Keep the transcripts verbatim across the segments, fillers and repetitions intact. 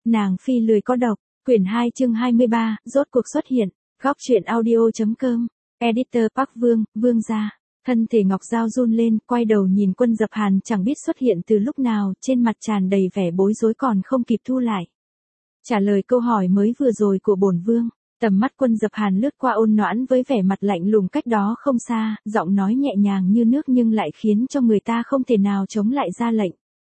Nàng phi lười có độc, quyển hai chương hai mươi ba, rốt cuộc xuất hiện, góc truyện audio.com, editor Park Vương, Vương gia. Thân thể Ngọc Giao run lên, quay đầu nhìn Quân Dập Hàn chẳng biết xuất hiện từ lúc nào, trên mặt tràn đầy vẻ bối rối còn không kịp thu lại. Trả lời câu hỏi mới vừa rồi của bổn vương, tầm mắt Quân Dập Hàn lướt qua Ôn Noãn với vẻ mặt lạnh lùng cách đó không xa, giọng nói nhẹ nhàng như nước nhưng lại khiến cho người ta không thể nào chống lại ra lệnh.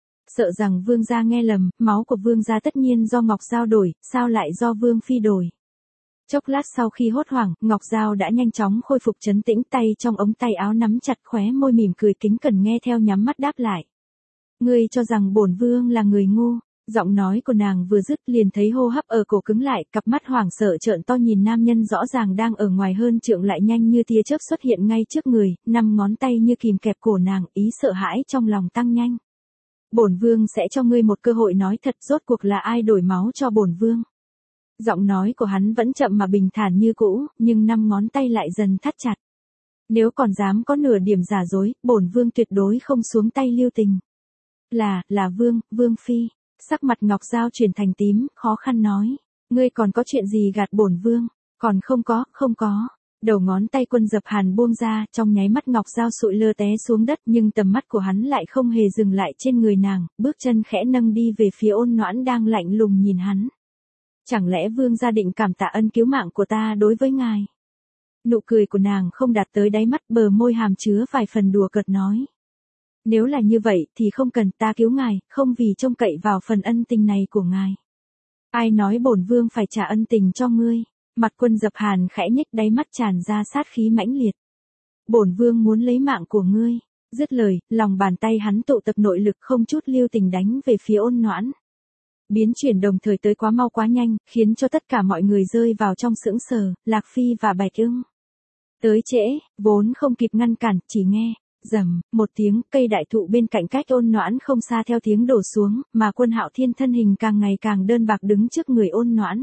Sợ rằng vương gia nghe lầm, máu của vương gia tất nhiên do Ngọc Giao đổi, sao lại do vương phi đổi. Chốc lát sau khi hốt hoảng, Ngọc Giao đã nhanh chóng khôi phục trấn tĩnh, tay trong ống tay áo nắm chặt, khóe môi mỉm cười kính cẩn nghe theo nhắm mắt đáp lại. Ngươi cho rằng bổn vương là người ngu. Giọng nói của nàng vừa dứt liền thấy hô hấp ở cổ cứng lại, cặp mắt hoảng sợ trợn to nhìn nam nhân rõ ràng đang ở ngoài hơn trượng lại nhanh như tia chớp xuất hiện ngay trước người, năm ngón tay như kìm kẹp cổ nàng, ý sợ hãi trong lòng tăng nhanh. Bổn vương sẽ cho ngươi một cơ hội nói thật, rốt cuộc là ai đổi máu cho bổn vương. Giọng nói của hắn vẫn chậm mà bình thản như cũ, nhưng năm ngón tay lại dần thắt chặt. Nếu còn dám có nửa điểm giả dối, bổn vương tuyệt đối không xuống tay lưu tình. Là, là vương, vương phi. Sắc mặt Ngọc Giao chuyển thành tím, khó khăn nói. Ngươi còn có chuyện gì gạt bổn vương? Còn không có, không có. Đầu ngón tay Quân Dập Hàn buông ra, trong nháy mắt Ngọc Giao sụi lơ té xuống đất, nhưng tầm mắt của hắn lại không hề dừng lại trên người nàng, bước chân khẽ nâng đi về phía Ôn Noãn đang lạnh lùng nhìn hắn. Chẳng lẽ vương gia định cảm tạ ân cứu mạng của ta đối với ngài? Nụ cười của nàng không đạt tới đáy mắt, bờ môi hàm chứa vài phần đùa cợt nói. Nếu là như vậy thì không cần ta cứu ngài, không vì trông cậy vào phần ân tình này của ngài. Ai nói bổn vương phải trả ân tình cho ngươi? Mặt Quân Dập Hàn khẽ nhếch, đáy mắt tràn ra sát khí mãnh liệt. Bổn vương muốn lấy mạng của ngươi. Dứt lời, lòng bàn tay hắn tụ tập nội lực không chút lưu tình đánh về phía Ôn Noãn. Biến chuyển đồng thời tới quá mau quá nhanh, khiến cho tất cả mọi người rơi vào trong sững sờ, Lạc Phi và Bạch Ưng. Tới trễ, vốn không kịp ngăn cản, chỉ nghe rầm một tiếng, cây đại thụ bên cạnh cách Ôn Noãn không xa theo tiếng đổ xuống, mà Quân Hạo Thiên thân hình càng ngày càng đơn bạc đứng trước người Ôn Noãn.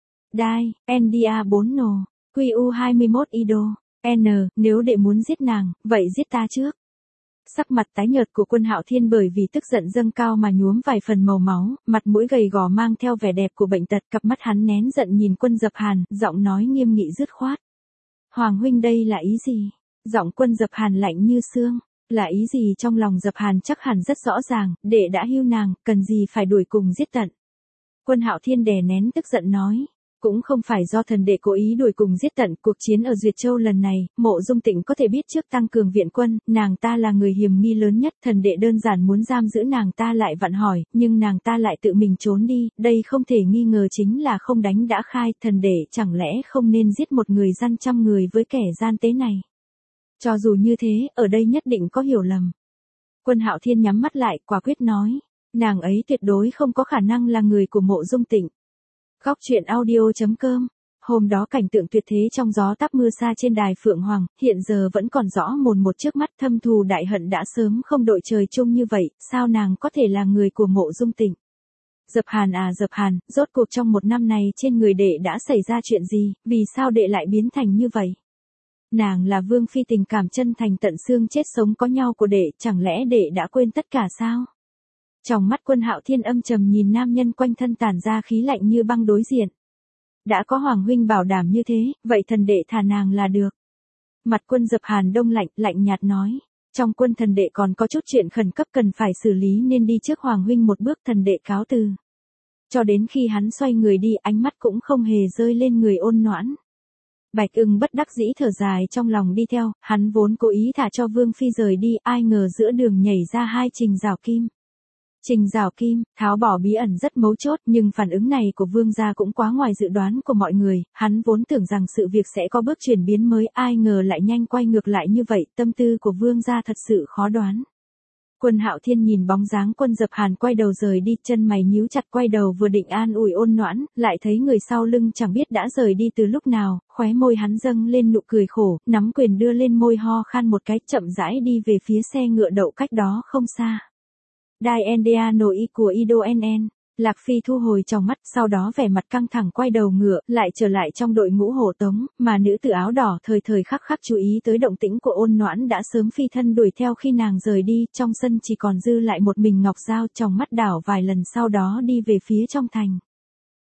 Đai, en đê a bốn nồ, quy u hai mươi mốt Ido, N, nếu đệ muốn giết nàng, vậy giết ta trước. Sắc mặt tái nhợt của Quân Hạo Thiên bởi vì tức giận dâng cao mà nhuốm vài phần màu máu, mặt mũi gầy gò mang theo vẻ đẹp của bệnh tật, cặp mắt hắn nén giận nhìn Quân Dập Hàn, giọng nói nghiêm nghị dứt khoát. Hoàng huynh đây là ý gì? Giọng Quân Dập Hàn lạnh như xương. Là ý gì trong lòng Dập Hàn chắc hẳn rất rõ ràng, đệ đã hưu nàng, cần gì phải đuổi cùng giết tận. Quân Hạo Thiên đè nén tức giận nói. Cũng không phải do thần đệ cố ý đuổi cùng giết tận, cuộc chiến ở Duyệt Châu lần này, Mộ Dung Tịnh có thể biết trước tăng cường viện quân, nàng ta là người hiểm nghi lớn nhất, thần đệ đơn giản muốn giam giữ nàng ta lại vặn hỏi, nhưng nàng ta lại tự mình trốn đi, đây không thể nghi ngờ chính là không đánh đã khai, thần đệ chẳng lẽ không nên giết một người gian trăm người với kẻ gian tế này. Cho dù như thế, ở đây nhất định có hiểu lầm. Quân Hạo Thiên nhắm mắt lại, quả quyết nói, nàng ấy tuyệt đối không có khả năng là người của Mộ Dung Tịnh. Góc truyện audio.com. Hôm đó cảnh tượng tuyệt thế trong gió táp mưa xa trên đài Phượng Hoàng, hiện giờ vẫn còn rõ mồn một trước mắt, thâm thù đại hận đã sớm không đội trời chung như vậy, sao nàng có thể là người của Mộ Dung Tịnh? Dập Hàn à Dập Hàn, rốt cuộc trong một năm này trên người đệ đã xảy ra chuyện gì, vì sao đệ lại biến thành như vậy? Nàng là vương phi tình cảm chân thành tận xương chết sống có nhau của đệ, chẳng lẽ đệ đã quên tất cả sao? Trong mắt Quân Hạo Thiên âm trầm nhìn nam nhân quanh thân tản ra khí lạnh như băng đối diện. Đã có Hoàng huynh bảo đảm như thế, vậy thần đệ thả nàng là được. Mặt Quân Dập Hàn đông lạnh, lạnh nhạt nói. Trong quân thần đệ còn có chút chuyện khẩn cấp cần phải xử lý nên đi trước Hoàng huynh một bước, thần đệ cáo từ. Cho đến khi hắn xoay người đi, ánh mắt cũng không hề rơi lên người Ôn Noãn. Bạch Ưng bất đắc dĩ thở dài trong lòng đi theo, hắn vốn cố ý thả cho Vương phi rời đi, ai ngờ giữa đường nhảy ra hai Trình Giảo Kim. Trình Giảo Kim, tháo bỏ bí ẩn rất mấu chốt, nhưng phản ứng này của vương gia cũng quá ngoài dự đoán của mọi người, hắn vốn tưởng rằng sự việc sẽ có bước chuyển biến mới, ai ngờ lại nhanh quay ngược lại như vậy, tâm tư của vương gia thật sự khó đoán. Quân Hạo Thiên nhìn bóng dáng Quân Dập Hàn quay đầu rời đi, chân mày nhíu chặt, quay đầu vừa định an ủi Ôn Noãn, lại thấy người sau lưng chẳng biết đã rời đi từ lúc nào, khóe môi hắn dâng lên nụ cười khổ, nắm quyền đưa lên môi ho khan một cái, chậm rãi đi về phía xe ngựa đậu cách đó không xa. Đai en đê a nội y của Ido en en. Lạc Phi thu hồi trong mắt, sau đó vẻ mặt căng thẳng quay đầu ngựa, lại trở lại trong đội ngũ hộ tống, mà nữ tử áo đỏ thời thời khắc khắc chú ý tới động tĩnh của Ôn Noãn đã sớm phi thân đuổi theo khi nàng rời đi, trong sân chỉ còn dư lại một mình Ngọc Giao, trong mắt đảo vài lần sau đó đi về phía trong thành.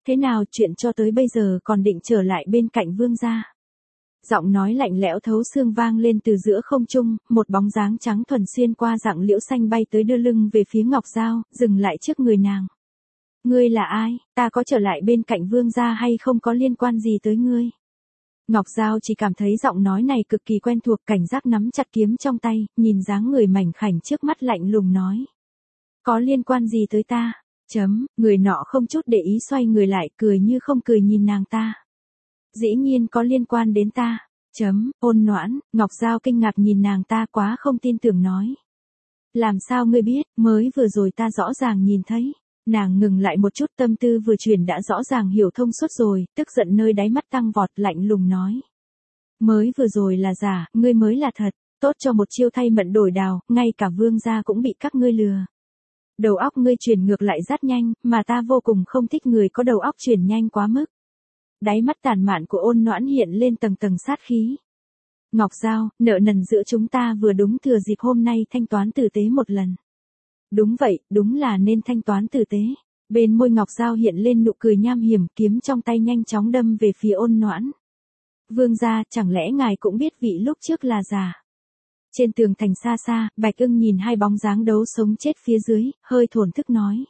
Thế nào, chuyện cho tới bây giờ còn định trở lại bên cạnh vương gia? Giọng nói lạnh lẽo thấu xương vang lên từ giữa không trung, một bóng dáng trắng thuần xuyên qua rặng liễu xanh bay tới đưa lưng về phía Ngọc Giao, dừng lại trước người nàng. Ngươi là ai, ta có trở lại bên cạnh vương gia hay không có liên quan gì tới ngươi? Ngọc Giao chỉ cảm thấy giọng nói này cực kỳ quen thuộc, cảnh giác nắm chặt kiếm trong tay, nhìn dáng người mảnh khảnh trước mắt lạnh lùng nói. Có liên quan gì tới ta? Chấm, người nọ không chút để ý xoay người lại, cười như không cười nhìn nàng ta. Dĩ nhiên có liên quan đến ta. Chấm, Ôn Noãn. Ngọc Giao kinh ngạc nhìn nàng ta, quá không tin tưởng nói. Làm sao ngươi biết, mới vừa rồi ta rõ ràng nhìn thấy. Nàng ngừng lại một chút, tâm tư vừa chuyển đã rõ ràng hiểu thông suốt rồi, tức giận nơi đáy mắt tăng vọt, lạnh lùng nói. Mới vừa rồi là giả, ngươi mới là thật, tốt cho một chiêu thay mận đổi đào, ngay cả vương gia cũng bị các ngươi lừa. Đầu óc ngươi chuyển ngược lại rất nhanh, mà ta vô cùng không thích người có đầu óc chuyển nhanh quá mức. Đáy mắt tàn mạn của Ôn Noãn hiện lên tầng tầng sát khí. Ngọc Giao, nợ nần giữa chúng ta vừa đúng thừa dịp hôm nay thanh toán tử tế một lần. Đúng vậy, đúng là nên thanh toán tử tế. Bên môi Ngọc Giao hiện lên nụ cười nham hiểm, kiếm trong tay nhanh chóng đâm về phía Ôn Noãn. Vương gia, chẳng lẽ ngài cũng biết vị lúc trước là giả? Trên tường thành xa xa, Bạch Ưng nhìn hai bóng dáng đấu sống chết phía dưới, hơi thổn thức nói.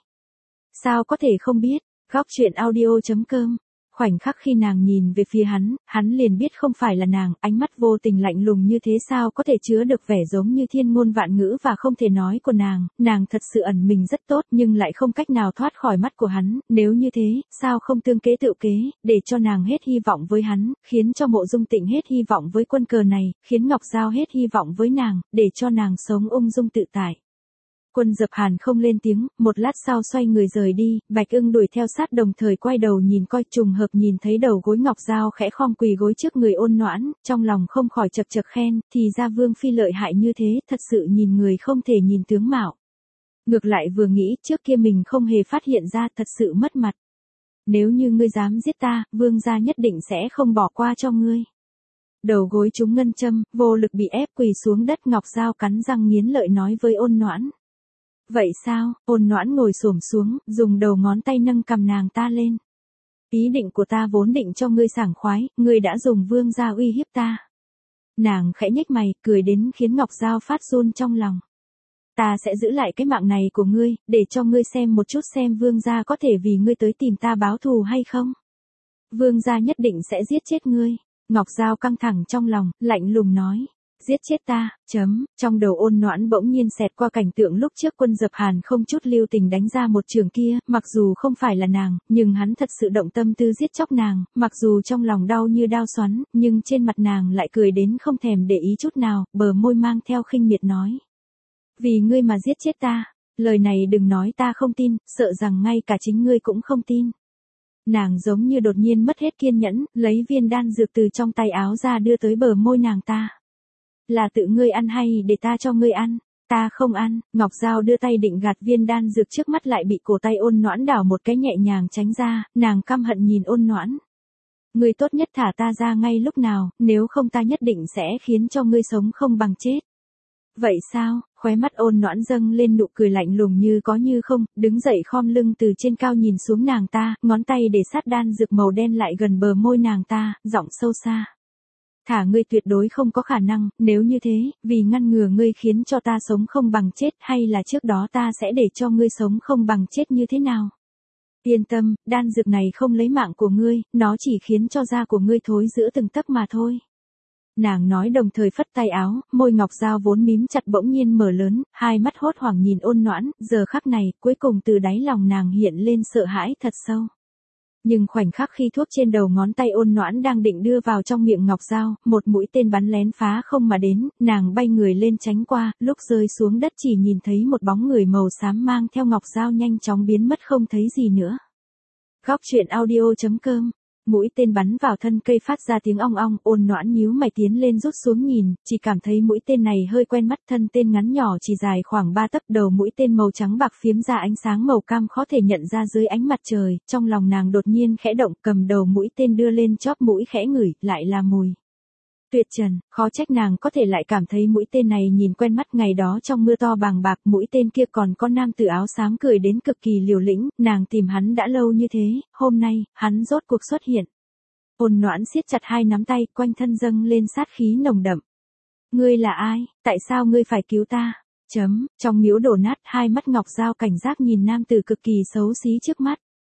Sao có thể không biết, góc truyện audio chấm com. Khoảnh khắc khi nàng nhìn về phía hắn, hắn liền biết không phải là nàng, ánh mắt vô tình lạnh lùng như thế sao có thể chứa được vẻ giống như thiên ngôn vạn ngữ và không thể nói của nàng, nàng thật sự ẩn mình rất tốt nhưng lại không cách nào thoát khỏi mắt của hắn, nếu như thế, sao không tương kế tự kế, để cho nàng hết hy vọng với hắn, khiến cho Mộ Dung Tịnh hết hy vọng với quân cờ này, khiến Ngọc Giao hết hy vọng với nàng, để cho nàng sống ung dung tự tại. Quân Dập Hàn không lên tiếng, một lát sau xoay người rời đi, Bạch Ưng đuổi theo sát đồng thời quay đầu nhìn coi, trùng hợp nhìn thấy đầu gối Ngọc Giao khẽ khom quỳ gối trước người Ôn Noãn, trong lòng không khỏi chật chật khen, thì ra Vương phi lợi hại như thế, thật sự nhìn người không thể nhìn tướng mạo. Ngược lại vừa nghĩ, trước kia mình không hề phát hiện ra, thật sự mất mặt. Nếu như ngươi dám giết ta, Vương gia nhất định sẽ không bỏ qua cho ngươi. Đầu gối trúng ngân châm, vô lực bị ép quỳ xuống đất, Ngọc Giao cắn răng nghiến lợi nói với Ôn Noãn. Vậy sao? Ôn Noãn ngồi xổm xuống, dùng đầu ngón tay nâng cằm nàng ta lên. Ý định của ta vốn định cho ngươi sảng khoái, ngươi đã dùng vương gia uy hiếp ta. Nàng khẽ nhếch mày, cười đến khiến Ngọc Giao phát run trong lòng. Ta sẽ giữ lại cái mạng này của ngươi, để cho ngươi xem một chút xem vương gia có thể vì ngươi tới tìm ta báo thù hay không. Vương gia nhất định sẽ giết chết ngươi. Ngọc Giao căng thẳng trong lòng, lạnh lùng nói. Giết chết ta, chấm, trong đầu Ôn Noãn bỗng nhiên xẹt qua cảnh tượng lúc trước Quân Dập Hàn không chút lưu tình đánh ra một trường kia, mặc dù không phải là nàng, nhưng hắn thật sự động tâm tư giết chóc nàng, mặc dù trong lòng đau như đao xoắn, nhưng trên mặt nàng lại cười đến không thèm để ý chút nào, bờ môi mang theo khinh miệt nói. Vì ngươi mà giết chết ta, lời này đừng nói ta không tin, sợ rằng ngay cả chính ngươi cũng không tin. Nàng giống như đột nhiên mất hết kiên nhẫn, lấy viên đan dược từ trong tay áo ra đưa tới bờ môi nàng ta. Là tự ngươi ăn hay để ta cho ngươi ăn? Ta không ăn. Ngọc Giao đưa tay định gạt viên đan dược trước mắt lại bị cổ tay Ôn Noãn đảo một cái nhẹ nhàng tránh ra, nàng căm hận nhìn Ôn Noãn. Ngươi tốt nhất thả ta ra ngay lúc nào, nếu không ta nhất định sẽ khiến cho ngươi sống không bằng chết. Vậy sao? Khóe mắt Ôn Noãn dâng lên nụ cười lạnh lùng như có như không, đứng dậy khom lưng từ trên cao nhìn xuống nàng ta, ngón tay để sát đan dược màu đen lại gần bờ môi nàng ta, giọng sâu xa. Thả ngươi tuyệt đối không có khả năng, nếu như thế, vì ngăn ngừa ngươi khiến cho ta sống không bằng chết, hay là trước đó ta sẽ để cho ngươi sống không bằng chết như thế nào? Yên tâm, đan dược này không lấy mạng của ngươi, nó chỉ khiến cho da của ngươi thối giữa từng tấc mà thôi. Nàng nói đồng thời phất tay áo, môi Ngọc Giao vốn mím chặt bỗng nhiên mở lớn, hai mắt hốt hoảng nhìn Ôn Noãn, giờ khắc này, cuối cùng từ đáy lòng nàng hiện lên sợ hãi thật sâu. Nhưng khoảnh khắc khi thuốc trên đầu ngón tay Ôn Noãn đang định đưa vào trong miệng Ngọc Giao, một mũi tên bắn lén phá không mà đến, nàng bay người lên tránh qua, lúc rơi xuống đất chỉ nhìn thấy một bóng người màu xám mang theo Ngọc Giao nhanh chóng biến mất không thấy gì nữa. Góc truyện audio chấm com. Mũi tên bắn vào thân cây phát ra tiếng ong ong, Ôn Noãn nhíu mày tiến lên rút xuống nhìn, chỉ cảm thấy mũi tên này hơi quen mắt, thân tên ngắn nhỏ chỉ dài khoảng ba tấc, đầu mũi tên màu trắng bạc phiếm ra ánh sáng màu cam khó thể nhận ra dưới ánh mặt trời, trong lòng nàng đột nhiên khẽ động, cầm đầu mũi tên đưa lên chóp mũi khẽ ngửi, lại là mùi Tuyệt trần, khó trách nàng có thể lại cảm thấy mũi tên này nhìn quen mắt ngày đó trong mưa to bàng bạc, mũi tên kia còn có nam tử áo xám cười đến cực kỳ liều lĩnh, nàng tìm hắn đã lâu như thế, hôm nay, hắn rốt cuộc xuất hiện. Ôn Noãn siết chặt hai nắm tay, quanh thân dâng lên sát khí nồng đậm. Ngươi là ai, tại sao ngươi phải cứu ta? Chấm, trong miếu đổ nát, hai mắt Ngọc Giao cảnh giác nhìn nam tử cực kỳ xấu xí trước mắt.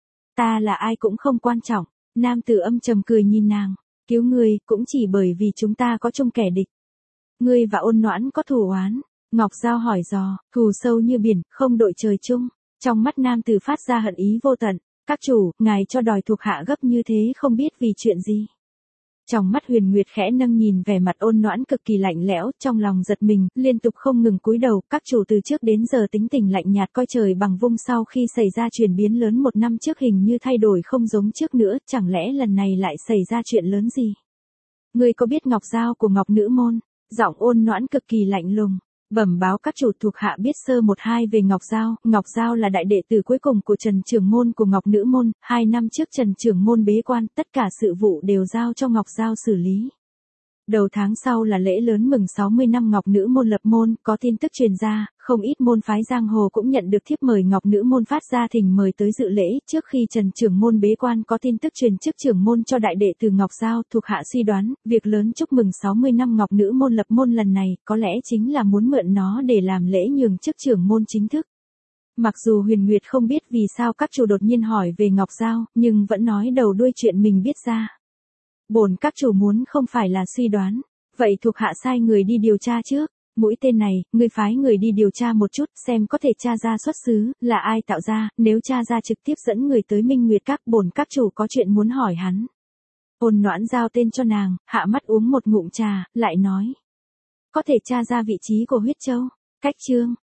Ta là ai cũng không quan trọng, nam tử âm trầm cười nhìn nàng. Cứu ngươi, cũng chỉ bởi vì chúng ta có chung kẻ địch. Ngươi và Ôn Noãn có thù oán. Ngọc Giao hỏi dò, thù sâu như biển, không đội trời chung. Trong mắt nam tử phát ra hận ý vô tận. Các chủ, ngài cho đòi thuộc hạ gấp như thế không biết vì chuyện gì. Trong mắt Huyền Nguyệt khẽ nâng nhìn vẻ mặt Ôn Noãn cực kỳ lạnh lẽo, trong lòng giật mình, liên tục không ngừng cúi đầu, các chủ từ trước đến giờ tính tình lạnh nhạt coi trời bằng vung, sau khi xảy ra chuyển biến lớn một năm trước hình như thay đổi không giống trước nữa, chẳng lẽ lần này lại xảy ra chuyện lớn gì? Ngươi có biết Ngọc Giao của Ngọc Nữ Môn? Giọng Ôn Noãn cực kỳ lạnh lùng. Bẩm báo các chủ, thuộc hạ biết sơ một hai về Ngọc Giao. Ngọc Giao là đại đệ tử cuối cùng của Trần Trưởng Môn của Ngọc Nữ Môn, hai năm trước Trần Trưởng Môn bế quan, tất cả sự vụ đều giao cho Ngọc Giao xử lý. Đầu tháng sau là lễ lớn mừng sáu mươi năm Ngọc Nữ Môn lập môn, có tin tức truyền ra, không ít môn phái giang hồ cũng nhận được thiếp mời Ngọc Nữ Môn phát ra thỉnh mời tới dự lễ. Trước khi Trần Trưởng Môn bế quan có tin tức truyền chức trưởng môn cho đại đệ tử Ngọc Giao, thuộc hạ suy đoán, việc lớn chúc mừng sáu mươi năm Ngọc Nữ Môn lập môn lần này, có lẽ chính là muốn mượn nó để làm lễ nhường chức trưởng môn chính thức. Mặc dù Huyền Nguyệt không biết vì sao các chủ đột nhiên hỏi về Ngọc Giao, nhưng vẫn nói đầu đuôi chuyện mình biết ra. Bổn các chủ muốn không phải là suy đoán, vậy thuộc hạ sai người đi điều tra trước. Mũi tên này, ngươi phái người đi điều tra một chút, xem có thể tra ra xuất xứ, là ai tạo ra, nếu tra ra trực tiếp dẫn người tới Minh Nguyệt Các, bổn các chủ có chuyện muốn hỏi hắn. Ôn Noãn giao tên cho nàng, hạ mắt uống một ngụm trà, lại nói. Có thể tra ra vị trí của huyết châu. Cách chương.